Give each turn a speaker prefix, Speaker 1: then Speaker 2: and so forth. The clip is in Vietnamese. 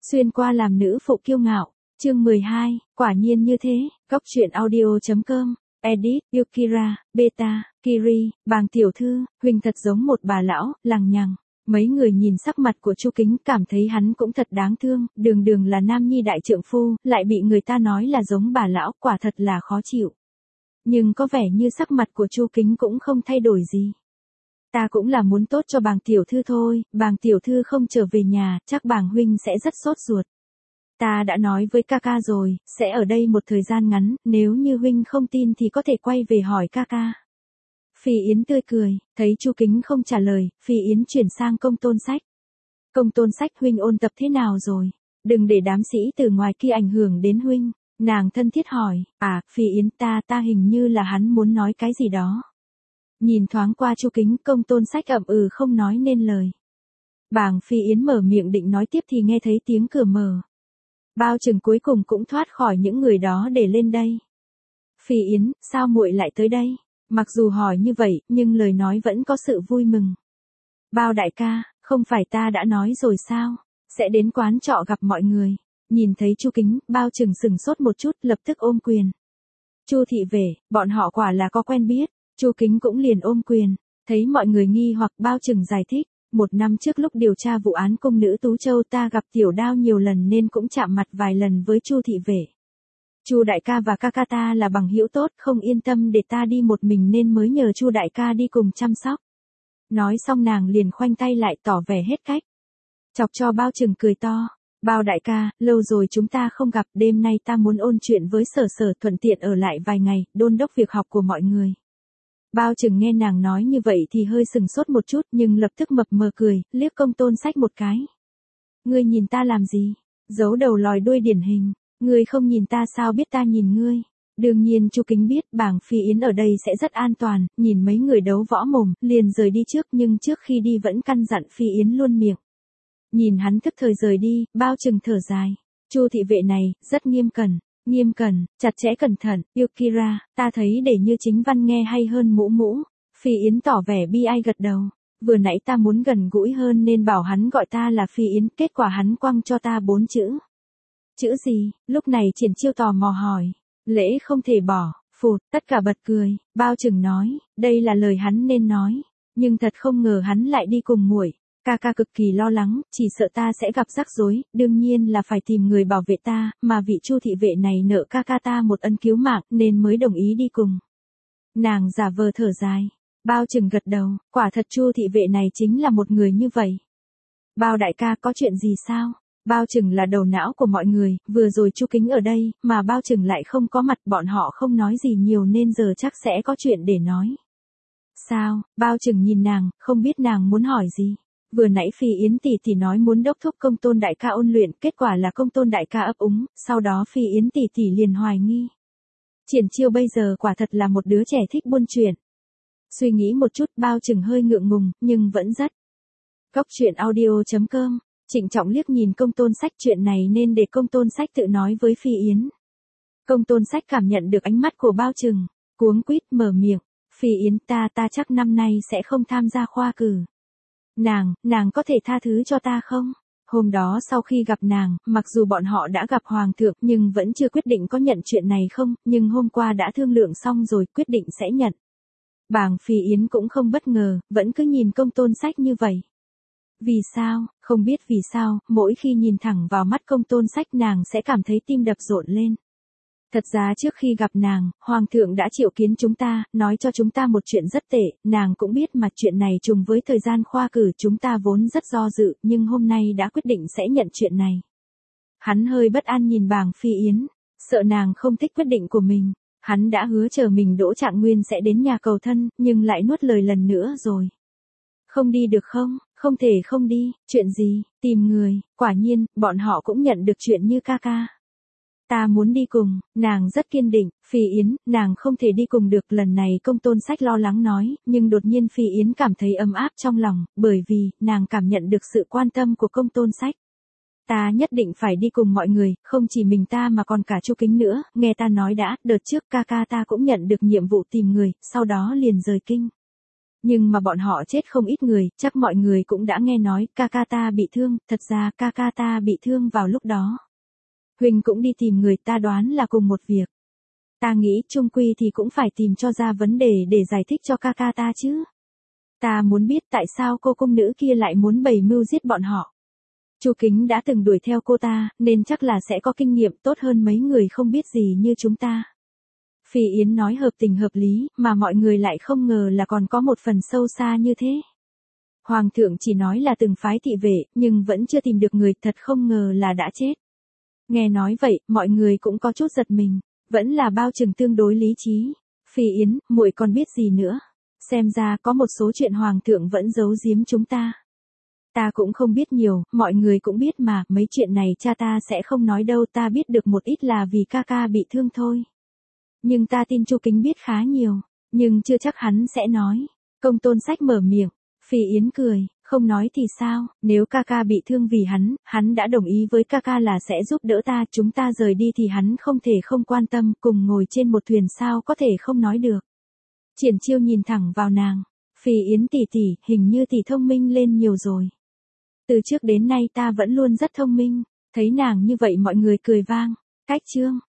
Speaker 1: Xuyên qua làm nữ phụ kiêu ngạo. Chương 12, quả nhiên như thế. Góc truyện audio.com. Edit, Yukira, Beta, Kiri, Bàng tiểu thư, Huỳnh thật giống một bà lão, lằng nhằng. Mấy người nhìn sắc mặt của Chu Kính cảm thấy hắn cũng thật đáng thương, đường đường là nam nhi đại trượng phu, lại bị người ta nói là giống bà lão, quả thật là khó chịu. Nhưng có vẻ như sắc mặt của Chu Kính cũng không thay đổi gì. Ta cũng là muốn tốt cho Bàng tiểu thư thôi, Bàng tiểu thư không trở về nhà, chắc Bàng huynh sẽ rất sốt ruột. Ta đã nói với ca ca rồi, sẽ ở đây một thời gian ngắn, nếu như huynh không tin thì có thể quay về hỏi ca ca. Phi Yến tươi cười, thấy Chu Kính không trả lời, Phi Yến chuyển sang Công Tôn Sách. Công Tôn Sách huynh ôn tập thế nào rồi? Đừng để đám sĩ từ ngoài kia ảnh hưởng đến huynh. Nàng thân thiết hỏi, Phi Yến ta hình như là hắn muốn nói cái gì đó. Nhìn thoáng qua Chu Kính, Công Tôn Sách ậm ừ không nói nên lời. Bàng Phi Yến mở miệng định nói tiếp thì nghe thấy tiếng cửa mở. Bao Trừng cuối cùng cũng thoát khỏi những người đó để lên đây. Phi Yến, sao muội lại tới đây? Mặc dù hỏi như vậy, nhưng lời nói vẫn có sự vui mừng. Bao đại ca, không phải ta đã nói rồi sao? Sẽ đến quán trọ gặp mọi người. Nhìn thấy Chu Kính, Bao Trừng sừng sốt một chút, lập tức ôm quyền. Chu thị về, bọn họ quả là có quen biết. Chu Kính cũng liền ôm quyền. Thấy mọi người nghi hoặc, Bao Trừng giải thích. 1 năm trước lúc điều tra vụ án cung nữ Tú Châu ta gặp Tiểu Đao nhiều lần nên cũng chạm mặt vài lần với Chu thị vệ. Chu đại ca và ca ca ta là bằng hữu tốt, không yên tâm để ta đi một mình nên mới nhờ Chu đại ca đi cùng chăm sóc. Nói xong nàng liền khoanh tay lại tỏ vẻ hết cách. Chọc cho Bao Trừng cười to. Bao đại ca, lâu rồi chúng ta không gặp, đêm nay ta muốn ôn chuyện với Sở Sở, thuận tiện ở lại vài ngày, đôn đốc việc học của mọi người. Bao Trừng nghe nàng nói như vậy thì hơi sừng sốt một chút nhưng lập tức mập mờ cười, liếc Công Tôn Sách một cái. Ngươi nhìn ta làm gì? Giấu đầu lòi đuôi điển hình. Ngươi không nhìn ta sao biết ta nhìn ngươi? Đương nhiên Chu Kính biết Bàng Phi Yến ở đây sẽ rất an toàn, nhìn mấy người đấu võ mồm, liền rời đi trước nhưng trước khi đi vẫn căn dặn Phi Yến luôn miệng. Nhìn hắn thức thời rời đi, Bao Trừng thở dài. Chu thị vệ này, rất nghiêm cẩn, chặt chẽ cẩn thận, Yukira, ta thấy để như chính văn nghe hay hơn mũ mũ. Phi Yến tỏ vẻ bi ai gật đầu. Vừa nãy ta muốn gần gũi hơn nên bảo hắn gọi ta là Phi Yến, kết quả hắn quăng cho ta 4 chữ. Chữ gì? Lúc này Triển Chiêu tò mò hỏi. Lễ không thể bỏ, phụt, tất cả bật cười. Bao Trừng nói, đây là lời hắn nên nói. Nhưng thật không ngờ hắn lại đi cùng muội. Ca ca cực kỳ lo lắng, chỉ sợ ta sẽ gặp rắc rối, đương nhiên là phải tìm người bảo vệ ta, mà vị Chu thị vệ này nợ ca ca ta một ân cứu mạng nên mới đồng ý đi cùng. Nàng giả vờ thở dài. Bao Trừng gật đầu, quả thật Chu thị vệ này chính là một người như vậy. Bao đại ca có chuyện gì sao? Bao Trừng là đầu não của mọi người, vừa rồi Chu Kính ở đây, mà Bao Trừng lại không có mặt, bọn họ không nói gì nhiều nên giờ chắc sẽ có chuyện để nói. Sao? Bao Trừng nhìn nàng, không biết nàng muốn hỏi gì. Vừa nãy Phi Yến tỷ nói muốn đốc thúc Công Tôn đại ca ôn luyện, kết quả là Công Tôn đại ca ấp úng, sau đó Phi Yến tỷ liền hoài nghi. Triển Chiêu bây giờ quả thật là một đứa trẻ thích buôn chuyện. Suy nghĩ một chút, Bao Trừng hơi ngượng ngùng, nhưng vẫn rất. Góc truyện audio.com. Trịnh trọng liếc nhìn Công Tôn Sách, chuyện này nên để Công Tôn Sách tự nói với Phi Yến. Công Tôn Sách cảm nhận được ánh mắt của Bao Trừng, cuống quýt mở miệng. Phi Yến ta chắc năm nay sẽ không tham gia khoa cử. Nàng có thể tha thứ cho ta không? Hôm đó sau khi gặp nàng, mặc dù bọn họ đã gặp Hoàng thượng nhưng vẫn chưa quyết định có nhận chuyện này không, nhưng hôm qua đã thương lượng xong rồi, quyết định sẽ nhận. Bàng Phi Yến cũng không bất ngờ, vẫn cứ nhìn Công Tôn Sách như vậy. Vì sao? Không biết vì sao, mỗi khi nhìn thẳng vào mắt Công Tôn Sách nàng sẽ cảm thấy tim đập rộn lên. Thật ra trước khi gặp nàng, Hoàng thượng đã triệu kiến chúng ta, nói cho chúng ta một chuyện rất tệ, nàng cũng biết mà chuyện này trùng với thời gian khoa cử, chúng ta vốn rất do dự, nhưng hôm nay đã quyết định sẽ nhận chuyện này. Hắn hơi bất an nhìn Bàng Phi Yến, sợ nàng không thích quyết định của mình. Hắn đã hứa chờ mình Đỗ Trạng Nguyên sẽ đến nhà cầu thân, nhưng lại nuốt lời lần nữa rồi. Không đi được không? Không thể không đi, chuyện gì? Tìm người, quả nhiên, bọn họ cũng nhận được chuyện như ca ca. Ta muốn đi cùng, nàng rất kiên định. Phi Yến, nàng không thể đi cùng được, lần này Công Tôn Sách lo lắng nói, nhưng đột nhiên Phi Yến cảm thấy ấm áp trong lòng, bởi vì, nàng cảm nhận được sự quan tâm của Công Tôn Sách. Ta nhất định phải đi cùng mọi người, không chỉ mình ta mà còn cả Chu Kính nữa, nghe ta nói đã, đợt trước ca ca ta cũng nhận được nhiệm vụ tìm người, sau đó liền rời kinh. Nhưng mà bọn họ chết không ít người, chắc mọi người cũng đã nghe nói, ca ca ta bị thương, thật ra ca ca ta bị thương vào lúc đó. Huynh cũng đi tìm người, ta đoán là cùng một việc. Ta nghĩ chung quy thì cũng phải tìm cho ra vấn đề để giải thích cho ca ca ta chứ. Ta muốn biết tại sao cô cung nữ kia lại muốn bày mưu giết bọn họ. Chu Kính đã từng đuổi theo cô ta, nên chắc là sẽ có kinh nghiệm tốt hơn mấy người không biết gì như chúng ta. Phi Yến nói hợp tình hợp lý, mà mọi người lại không ngờ là còn có một phần sâu xa như thế. Hoàng thượng chỉ nói là từng phái thị vệ, nhưng vẫn chưa tìm được người, thật không ngờ là đã chết. Nghe nói vậy, mọi người cũng có chút giật mình, vẫn là bao trừng tương đối lý trí. Phi Yến, muội còn biết gì nữa? Xem ra có một số chuyện hoàng thượng vẫn giấu giếm chúng ta. Ta cũng không biết nhiều, mọi người cũng biết mà, mấy chuyện này cha ta sẽ không nói đâu, ta biết được một ít là vì ca ca bị thương thôi. Nhưng ta tin Chu Kính biết khá nhiều, nhưng chưa chắc hắn sẽ nói. Công Tôn Sách mở miệng, Phi Yến cười, không nói thì sao, nếu ca ca bị thương vì hắn đã đồng ý với ca ca là sẽ giúp đỡ ta, chúng ta rời đi thì hắn không thể không quan tâm, cùng ngồi trên một thuyền sao có thể không nói được. Triển Chiêu nhìn thẳng vào nàng, Phi Yến tỷ tỷ, hình như tỷ thông minh lên nhiều rồi. Từ trước đến nay ta vẫn luôn rất thông minh, thấy nàng như vậy mọi người cười vang. Cách chương